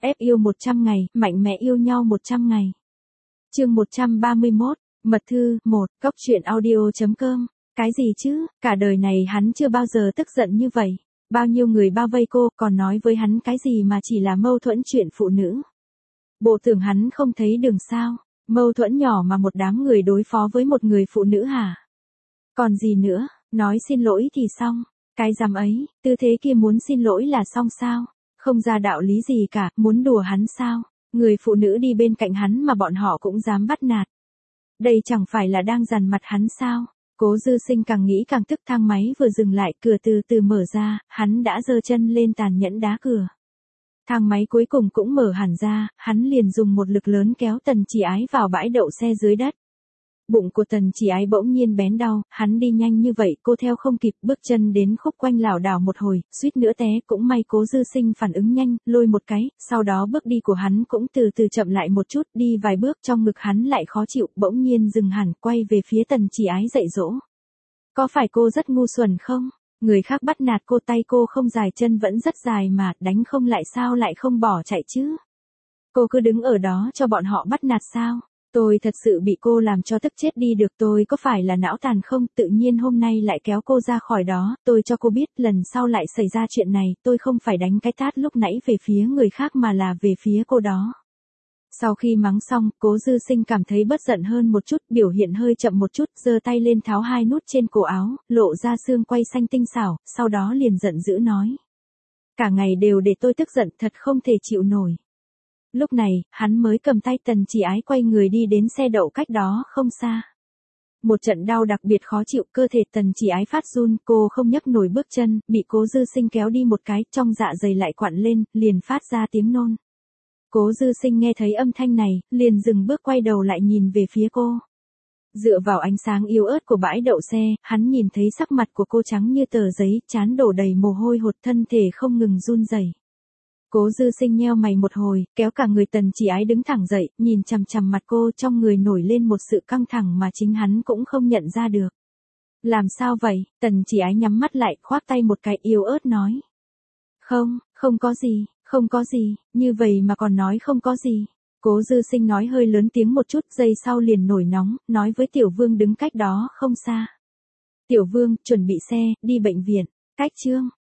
Ép yêu 100 ngày, mạnh mẽ yêu nhau 100 ngày. Chương 131, Mật thư 1, Cóc truyện audio.com. Cái gì chứ, cả đời này hắn chưa bao giờ tức giận như vậy. Bao nhiêu người bao vây cô, còn nói với hắn cái gì mà chỉ là mâu thuẫn chuyện phụ nữ. Bộ tưởng hắn không thấy đường sao, mâu thuẫn nhỏ mà một đám người đối phó với một người phụ nữ hả? Còn gì nữa, nói xin lỗi thì xong, cái dám ấy, tư thế kia muốn xin lỗi là xong sao? Không ra đạo lý gì cả, muốn đùa hắn sao? Người phụ nữ đi bên cạnh hắn mà bọn họ cũng dám bắt nạt. Đây chẳng phải là đang dằn mặt hắn sao? Cố Dư Sinh càng nghĩ càng tức, thang máy vừa dừng lại, cửa từ từ mở ra, hắn đã giơ chân lên tàn nhẫn đá cửa. Thang máy cuối cùng cũng mở hẳn ra, hắn liền dùng một lực lớn kéo Tần Chỉ Ái vào bãi đậu xe dưới đất. Bụng của Tần Chỉ Ái bỗng nhiên bén đau, hắn đi nhanh như vậy cô theo không kịp, bước chân đến khúc quanh lảo đảo một hồi, suýt nữa té, cũng may Cố Dư Sinh phản ứng nhanh, lôi một cái, sau đó bước đi của hắn cũng từ từ chậm lại một chút, đi vài bước trong ngực hắn lại khó chịu, bỗng nhiên dừng hẳn, quay về phía Tần Chỉ Ái dạy dỗ. Có phải cô rất ngu xuẩn không? Người khác bắt nạt cô, tay cô không dài, chân vẫn rất dài mà, đánh không lại sao lại không bỏ chạy chứ? Cô cứ đứng ở đó cho bọn họ bắt nạt sao? Tôi thật sự bị cô làm cho tức chết đi được, tôi có phải là não tàn không? Tự nhiên hôm nay lại kéo cô ra khỏi đó, tôi cho cô biết lần sau lại xảy ra chuyện này, tôi không phải đánh cái tát lúc nãy về phía người khác mà là về phía cô đó. Sau khi mắng xong, Cố Dư Sinh cảm thấy bớt giận hơn một chút, biểu hiện hơi chậm một chút, giơ tay lên tháo hai nút trên cổ áo, lộ ra xương quai xanh tinh xảo, sau đó liền giận dữ nói. Cả ngày đều để tôi tức giận, thật không thể chịu nổi. Lúc này, hắn mới cầm tay Tần Chỉ Ái quay người đi đến xe đậu cách đó không xa. Một trận đau đặc biệt khó chịu, cơ thể Tần Chỉ Ái phát run, cô không nhấc nổi bước chân, bị Cố Dư Sinh kéo đi một cái, trong dạ dày lại quặn lên, liền phát ra tiếng nôn. Cố Dư Sinh nghe thấy âm thanh này, liền dừng bước, quay đầu lại nhìn về phía cô. Dựa vào ánh sáng yếu ớt của bãi đậu xe, hắn nhìn thấy sắc mặt của cô trắng như tờ giấy, trán đổ đầy mồ hôi hột, thân thể không ngừng run rẩy. Cố Dư Sinh nheo mày một hồi, kéo cả người Tần Chỉ Ái đứng thẳng dậy, nhìn chằm chằm mặt cô, trong người nổi lên một sự căng thẳng mà chính hắn cũng không nhận ra được. Làm sao vậy? Tần Chỉ Ái nhắm mắt lại, khoác tay một cái, yếu ớt nói. Không có gì, không có gì, như vậy mà còn nói không có gì. Cố Dư Sinh nói hơi lớn tiếng một chút, giây sau liền nổi nóng, nói với Tiểu Vương đứng cách đó không xa. Tiểu Vương, chuẩn bị xe, đi bệnh viện. Cách chương